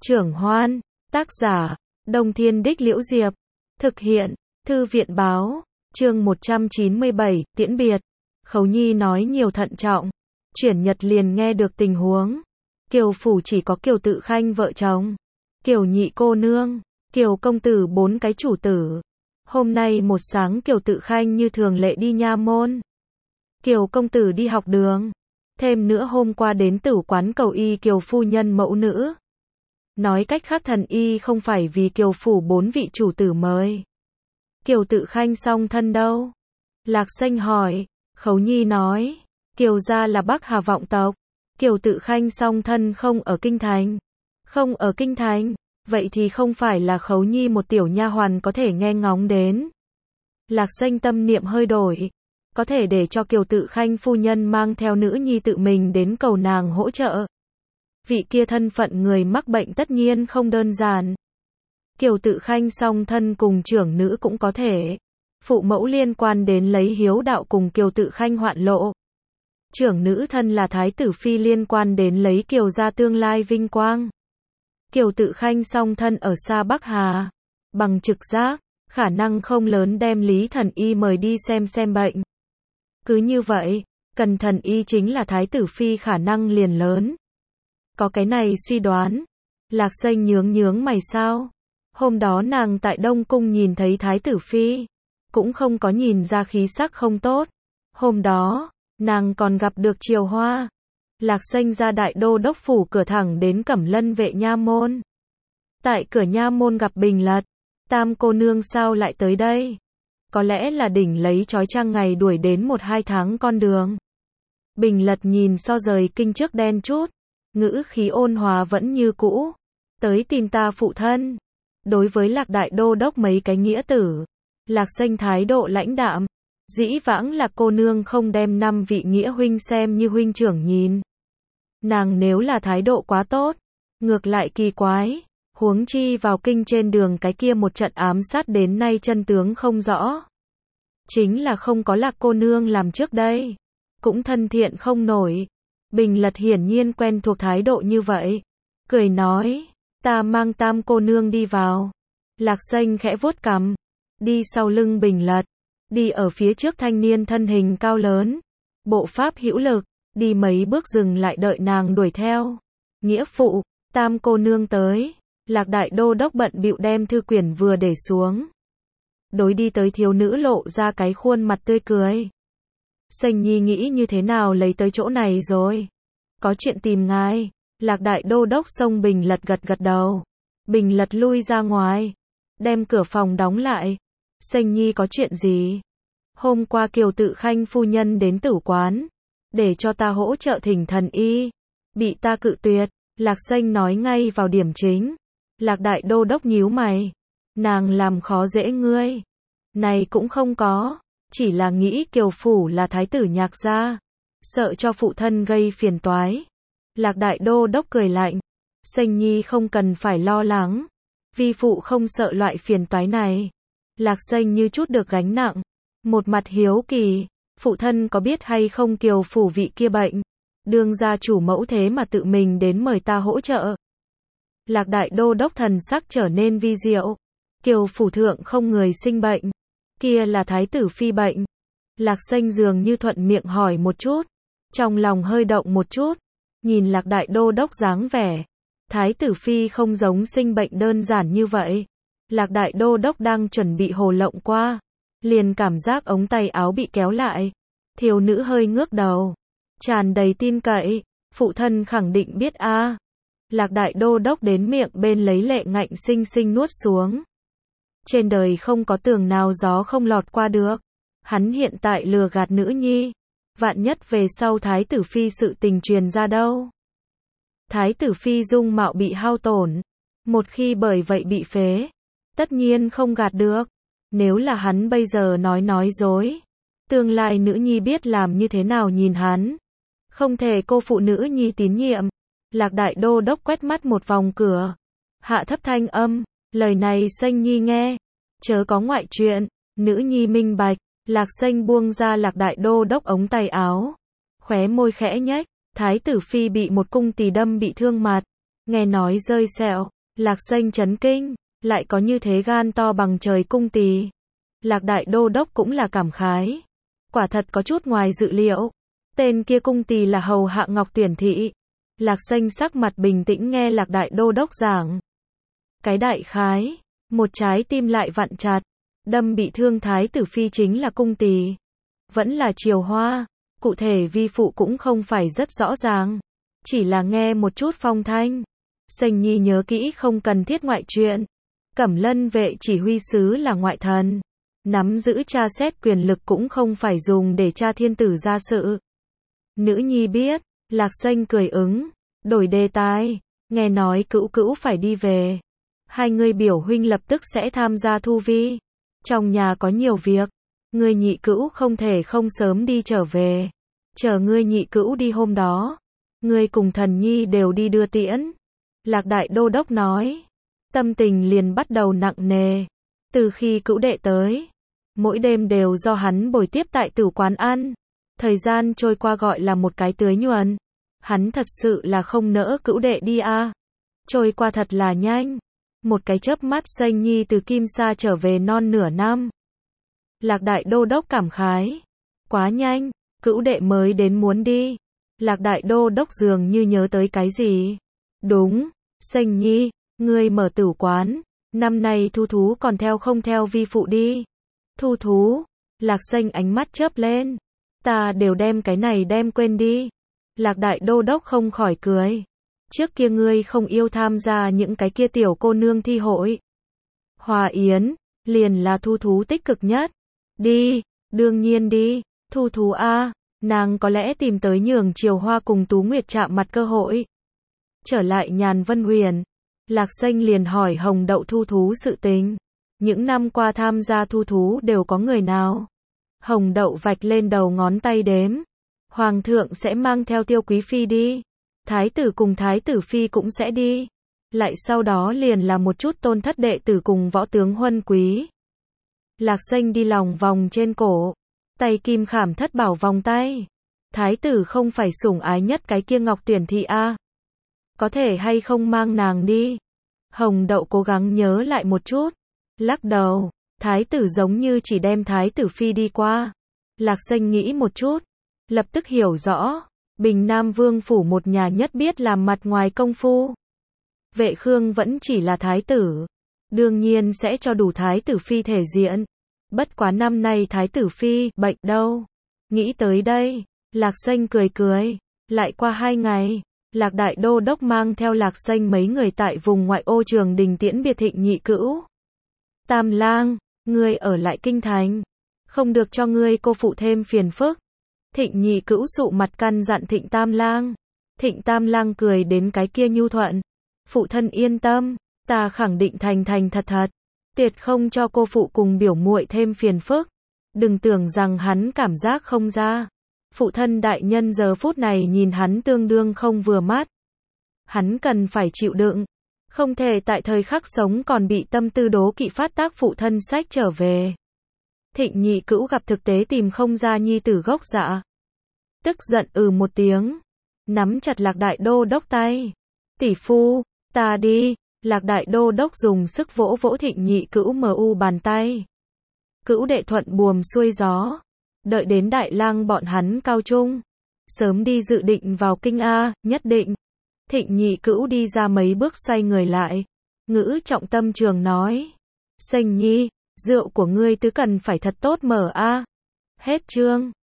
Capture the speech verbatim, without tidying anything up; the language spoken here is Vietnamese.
Trưởng Hoan, tác giả, Đông Thiên Đích Liễu Diệp, thực hiện, Thư viện Báo, chương một trăm chín mươi bảy, tiễn biệt. Khấu Nhi nói nhiều thận trọng, chuyển Nhật liền nghe được tình huống. Kiều phủ chỉ có Kiều Tự Khanh vợ chồng, Kiều nhị cô nương, Kiều công tử bốn cái chủ tử. Hôm nay một sáng Kiều Tự Khanh như thường lệ đi nha môn, Kiều công tử đi học đường. Thêm nữa hôm qua đến tử quán cầu y Kiều phu nhân mẫu nữ. Nói cách khác thần y không phải vì Kiều phủ bốn vị chủ tử mời. Kiều Tự Khanh song thân đâu? Lạc Xanh hỏi. Khấu Nhi nói, Kiều gia là Bắc Hà vọng tộc, Kiều Tự Khanh song thân không ở kinh thành. Không ở kinh thành, vậy thì không phải là Khấu Nhi một tiểu nha hoàn có thể nghe ngóng đến. Lạc Xanh tâm niệm hơi đổi, có thể để cho Kiều Tự Khanh phu nhân mang theo nữ nhi tự mình đến cầu nàng hỗ trợ. Vị kia thân phận người mắc bệnh tất nhiên không đơn giản. Kiều Tự Khanh song thân cùng trưởng nữ cũng có thể. Phụ mẫu liên quan đến lấy hiếu đạo cùng Kiều Tự Khanh hoạn lộ. Trưởng nữ thân là thái tử phi liên quan đến lấy Kiều gia tương lai vinh quang. Kiều Tự Khanh song thân ở xa Bắc Hà. Bằng trực giác, khả năng không lớn đem Lý thần y mời đi xem xem bệnh. Cứ như vậy, cần thần y chính là thái tử phi khả năng liền lớn. Có cái này suy đoán. Lạc Xanh nhướng nhướng mày sao? Hôm đó nàng tại Đông Cung nhìn thấy thái tử phi, cũng không có nhìn ra khí sắc không tốt. Hôm đó, nàng còn gặp được Triều Hoa. Lạc Xanh ra đại đô đốc phủ cửa thẳng đến Cẩm Lân vệ nha môn. Tại cửa nha môn gặp Bình Lật. Tam cô nương sao lại tới đây? Có lẽ là đỉnh lấy trói trang ngày đuổi đến một hai tháng con đường. Bình Lật nhìn so rời kinh trước đen chút, ngữ khí ôn hòa vẫn như cũ. Tới tìm ta phụ thân. Đối với Lạc đại đô đốc mấy cái nghĩa tử, Lạc Xanh thái độ lãnh đạm. Dĩ vãng là cô nương không đem năm vị nghĩa huynh xem như huynh trưởng nhìn. Nàng nếu là thái độ quá tốt, ngược lại kỳ quái. Huống chi vào kinh trên đường cái kia một trận ám sát đến nay chân tướng không rõ. Chính là không có Lạc cô nương làm trước đây, cũng thân thiện không nổi. Bình Lật hiển nhiên quen thuộc thái độ như vậy, cười nói, ta mang Tam cô nương đi vào. Lạc Xanh khẽ vuốt cằm, đi sau lưng Bình Lật, đi ở phía trước thanh niên thân hình cao lớn, bộ pháp hữu lực, đi mấy bước dừng lại đợi nàng đuổi theo. Nghĩa phụ, Tam cô nương tới. Lạc đại đô đốc bận bịu đem thư quyển vừa để xuống. Đối đi tới thiếu nữ lộ ra cái khuôn mặt tươi cười. Xanh Nhi nghĩ như thế nào lấy tới chỗ này rồi? Có chuyện tìm ngài. Lạc đại đô đốc xông Bình Lật gật gật đầu. Bình Lật lui ra ngoài, đem cửa phòng đóng lại. Xanh Nhi có chuyện gì? Hôm qua Kiều Tự Khanh phu nhân đến tử quán, để cho ta hỗ trợ thỉnh thần y. Bị ta cự tuyệt. Lạc Xanh nói ngay vào điểm chính. Lạc đại đô đốc nhíu mày. Nàng làm khó dễ ngươi? Này cũng không có, chỉ là nghĩ Kiều phủ là thái tử Nhạc gia, sợ cho phụ thân gây phiền toái. Lạc đại đô đốc cười lạnh. Xanh Nhi không cần phải lo lắng, vi phụ không sợ loại phiền toái này. Lạc Xanh như chút được gánh nặng, một mặt hiếu kỳ, phụ thân có biết hay không Kiều phủ vị kia bệnh, đương gia chủ mẫu thế mà tự mình đến mời ta hỗ trợ. Lạc đại đô đốc thần sắc trở nên vi diệu. Kiều phủ thượng không người sinh bệnh, kia là thái tử phi bệnh. Lạc Xanh dường như thuận miệng hỏi một chút, trong lòng hơi động một chút, nhìn Lạc đại đô đốc dáng vẻ, thái tử phi không giống sinh bệnh đơn giản như vậy. Lạc đại đô đốc đang chuẩn bị hồ lộng qua, liền cảm giác ống tay áo bị kéo lại. Thiếu nữ hơi ngước đầu, tràn đầy tin cậy, phụ thân khẳng định biết a. À. Lạc đại đô đốc đến miệng bên lấy lệ ngạnh sinh sinh nuốt xuống. Trên đời không có tường nào gió không lọt qua được. Hắn hiện tại lừa gạt nữ nhi, vạn nhất về sau thái tử phi sự tình truyền ra đâu. Thái tử phi dung mạo bị hao tổn, một khi bởi vậy bị phế, tất nhiên không gạt được. Nếu là hắn bây giờ nói nói dối, tương lai nữ nhi biết làm như thế nào nhìn hắn. Không thể cô phụ nữ nhi tín nhiệm. Lạc đại đô đốc quét mắt một vòng cửa, hạ thấp thanh âm, lời này Xanh Nhi nghe, chớ có ngoại chuyện. Nữ nhi minh bạch. Lạc Xanh buông ra Lạc đại đô đốc ống tay áo, khóe môi khẽ nhếch. Thái tử phi bị một cung tỳ đâm bị thương mặt, nghe nói rơi sẹo, Lạc Xanh chấn kinh, lại có như thế gan to bằng trời cung tỳ. Lạc đại đô đốc cũng là cảm khái. Quả thật có chút ngoài dự liệu. Tên kia cung tỳ là hầu hạ Ngọc Tuyển thị. Lạc Xanh sắc mặt bình tĩnh nghe Lạc đại đô đốc giảng. Cái đại khái, một trái tim lại vặn chặt, đâm bị thương thái tử phi chính là cung tỳ, vẫn là Triều Hoa, cụ thể vi phụ cũng không phải rất rõ ràng, chỉ là nghe một chút phong thanh. Xanh Nhi nhớ kỹ không cần thiết ngoại chuyện. Cẩm Lân vệ chỉ huy sứ là ngoại thần, nắm giữ tra xét quyền lực cũng không phải dùng để tra thiên tử ra sự. Nữ nhi biết. Lạc Xanh cười ứng, đổi đề tài, nghe nói cữu cữu phải đi về. Hai người biểu huynh lập tức sẽ tham gia thu vi. Trong nhà có nhiều việc, ngươi nhị cữu không thể không sớm đi trở về. Chờ ngươi nhị cữu đi hôm đó, ngươi cùng thần nhi đều đi đưa tiễn. Lạc đại đô đốc nói, tâm tình liền bắt đầu nặng nề. Từ khi cữu đệ tới, mỗi đêm đều do hắn bồi tiếp tại tử quán ăn. Thời gian trôi qua gọi là một cái tưới nhuần. Hắn thật sự là không nỡ cữu đệ đi a. À. Trôi qua thật là nhanh. Một cái chớp mắt Xanh Nhi từ Kim Sa trở về non nửa năm. Lạc đại đô đốc cảm khái. Quá nhanh, cữu đệ mới đến muốn đi. Lạc đại đô đốc dường như nhớ tới cái gì. Đúng, Xanh Nhi, ngươi mở tử quán. Năm nay thu thú còn theo không theo vi phụ đi. Thu thú, Lạc Xanh ánh mắt chớp lên. Ta đều đem cái này đem quên đi. Lạc đại đô đốc không khỏi cười. Trước kia ngươi không yêu tham gia những cái kia tiểu cô nương thi hội. Hòa yến, liền là thu thú tích cực nhất. Đi, đương nhiên đi, thu thú a, nàng có lẽ tìm tới nhường Triều Hoa cùng Tú Nguyệt chạm mặt cơ hội. Trở lại Nhàn Vân Huyền, Lạc Xanh liền hỏi Hồng Đậu thu thú sự tình. Những năm qua tham gia thu thú đều có người nào? Hồng Đậu vạch lên đầu ngón tay đếm. Hoàng thượng sẽ mang theo Tiêu Quý Phi đi. Thái tử cùng Thái tử Phi cũng sẽ đi. Lại sau đó liền là một chút tôn thất đệ tử cùng võ tướng huân quý. Lạc Xanh đi lòng vòng trên cổ. Tay kim khảm thất bảo vòng tay. Thái tử không phải sủng ái nhất cái kia Ngọc Tuyển thị a à? Có thể hay không mang nàng đi? Hồng Đậu cố gắng nhớ lại một chút. Lắc đầu. Thái tử giống như chỉ đem Thái tử Phi đi qua. Lạc Xanh nghĩ một chút. Lập tức hiểu rõ. Bình Nam Vương phủ một nhà nhất biết làm mặt ngoài công phu. Vệ Khương vẫn chỉ là thái tử. Đương nhiên sẽ cho đủ Thái tử Phi thể diện. Bất quá năm nay Thái tử Phi bệnh đâu. Nghĩ tới đây. Lạc Xanh cười cười. Lại qua hai ngày. Lạc đại đô đốc mang theo Lạc Xanh mấy người tại vùng ngoại ô Trường Đình tiễn biệt Thịnh nhị cữu. Tam lang, ngươi ở lại kinh thành. Không được cho ngươi cô phụ thêm phiền phức. Thịnh nhị cữu sụ mặt căn dặn Thịnh tam lang. Thịnh tam lang cười đến cái kia nhu thuận. Phụ thân yên tâm, ta khẳng định thành thành thật thật. Tuyệt không cho cô phụ cùng biểu muội thêm phiền phức. Đừng tưởng rằng hắn cảm giác không ra. Phụ thân đại nhân giờ phút này nhìn hắn tương đương không vừa mắt. Hắn cần phải chịu đựng. Không thể tại thời khắc sống còn bị tâm tư đố kỵ phát tác phụ thân sách trở về. Thịnh nhị cữu gặp thực tế tìm không ra nhi tử gốc dạ. Tức giận ừ một tiếng. Nắm chặt Lạc đại đô đốc tay. Tỷ phu, ta đi. Lạc đại đô đốc dùng sức vỗ vỗ Thịnh nhị cữu mờ u bàn tay. Cữu đệ thuận buồm xuôi gió. Đợi đến đại lang bọn hắn cao trung. Sớm đi dự định vào kinh A, nhất định. Thịnh nhị cữu đi ra mấy bước xoay người lại. Ngữ trọng tâm trường nói. Xanh Nhi, rượu của ngươi tứ cần phải thật tốt mở A. Hết chương.